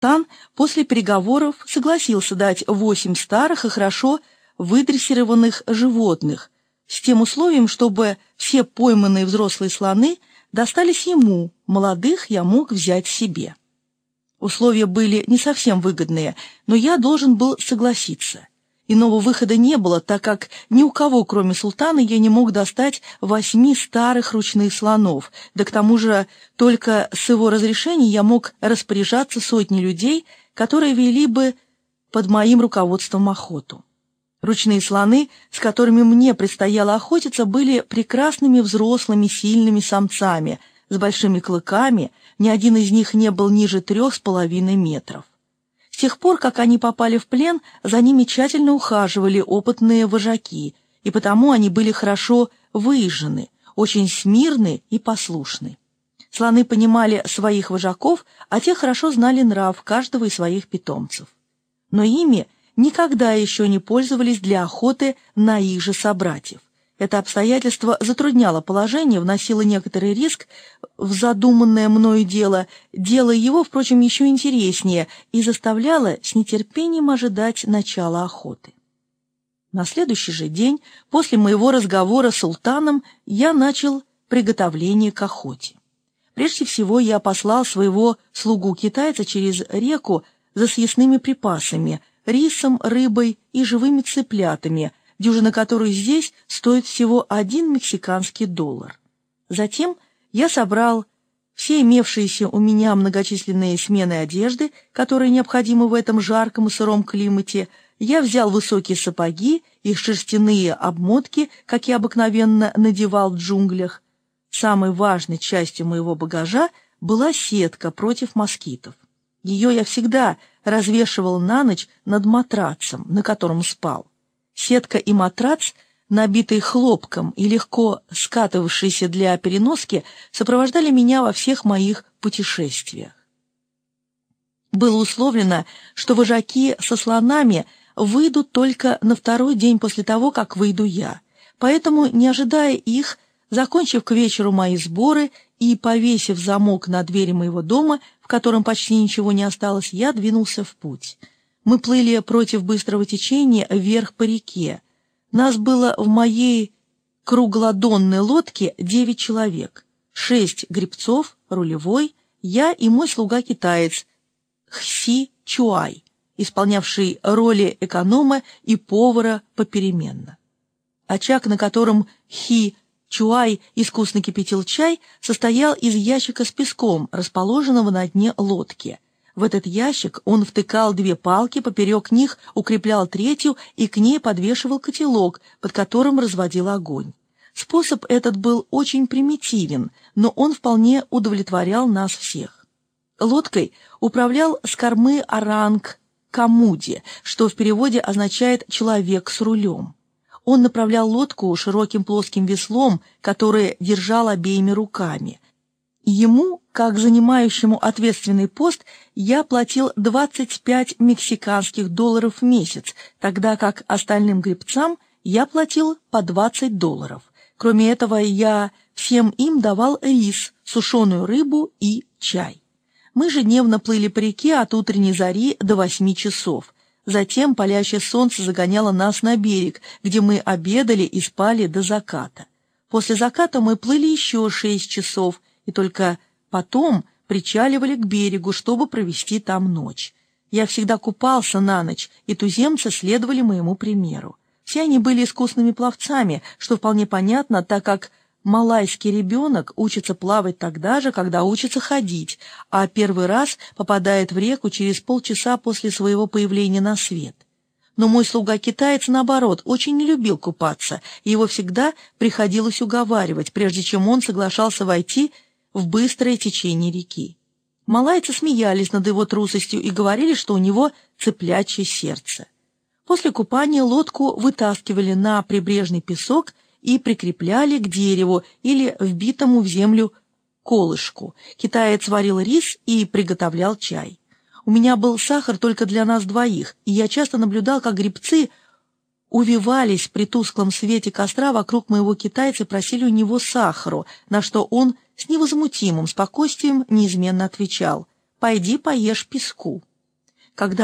Тан после переговоров согласился дать 8 старых и хорошо выдрессированных животных, с тем условием, чтобы все пойманные взрослые слоны достались ему, молодых я мог взять себе. Условия были не совсем выгодные, но я должен был согласиться. Иного выхода не было, так как ни у кого, кроме султана, я не мог достать 8 старых ручных слонов, да к тому же только с его разрешения я мог распоряжаться сотней людей, которые вели бы под моим руководством охоту. Ручные слоны, с которыми мне предстояло охотиться, были прекрасными взрослыми сильными самцами, с большими клыками, ни один из них не был ниже 3,5 метров. С тех пор, как они попали в плен, за ними тщательно ухаживали опытные вожаки, и потому они были хорошо выезжены, очень смирны и послушны. Слоны понимали своих вожаков, а те хорошо знали нрав каждого из своих питомцев. Но ими никогда еще не пользовались для охоты на их же собратьев. Это обстоятельство затрудняло положение, вносило некоторый риск в задуманное мною дело, делая его, впрочем, еще интереснее и заставляло с нетерпением ожидать начала охоты. На следующий же день, после моего разговора с султаном, я начал приготовление к охоте. Прежде всего я послал своего слугу-китайца через реку за съестными припасами, рисом, рыбой и живыми цыплятами, дюжина которой здесь стоит всего $1 мексиканский. Затем я собрал все имевшиеся у меня многочисленные смены одежды, которые необходимы в этом жарком и сыром климате. Я взял высокие сапоги и шерстяные обмотки, как я обыкновенно надевал в джунглях. Самой важной частью моего багажа была сетка против москитов. Ее я всегда развешивал на ночь над матрацем, на котором спал. Сетка и матрац, набитые хлопком и легко скатывавшиеся для переноски, сопровождали меня во всех моих путешествиях. Было условлено, что вожаки со слонами выйдут только на 2-й день после того, как выйду я, поэтому, не ожидая их, закончив к вечеру мои сборы и повесив замок на двери моего дома, в котором почти ничего не осталось, я двинулся в путь. Мы плыли против быстрого течения вверх по реке. Нас было в моей круглодонной лодке 9 человек, 6 гребцов, рулевой, я и мой слуга-китаец Хси Чуай, исполнявший роли эконома и повара попеременно. Очаг, на котором Хи Чуай искусно кипятил чай, состоял из ящика с песком, расположенного на дне лодки. В этот ящик он втыкал 2 палки, поперек них укреплял 3-ю и к ней подвешивал котелок, под которым разводил огонь. Способ этот был очень примитивен, но он вполне удовлетворял нас всех. Лодкой управлял с кормы оранг Камуди, что в переводе означает «человек с рулем». Он направлял лодку широким плоским веслом, которое держал обеими руками. Ему, как занимающему ответственный пост, я платил $25 мексиканских в месяц, тогда как остальным гребцам я платил по $20. Кроме этого, я всем им давал рис, сушеную рыбу и чай. Мы ежедневно плыли по реке от утренней зари до 8 часов. Затем палящее солнце загоняло нас на берег, где мы обедали и спали до заката. После заката мы плыли еще 6 часов, и только потом причаливали к берегу, чтобы провести там ночь. Я всегда купался на ночь, и туземцы следовали моему примеру. Все они были искусными пловцами, что вполне понятно, так как малайский ребенок учится плавать тогда же, когда учится ходить, а первый раз попадает в реку через полчаса после своего появления на свет. Но мой слуга-китаец, наоборот, очень не любил купаться, и его всегда приходилось уговаривать, прежде чем он соглашался войти в быстрое течение реки. Малайцы смеялись над его трусостью и говорили, что у него цыплячье сердце. После купания лодку вытаскивали на прибрежный песок и прикрепляли к дереву или вбитому в землю колышку. Китаец варил рис и приготовлял чай. У меня был сахар только для нас двоих, и я часто наблюдал, как гребцы увивались при тусклом свете костра вокруг моего китайца и просили у него сахару, на что он с невозмутимым спокойствием неизменно отвечал: «Пойди поешь песку». когда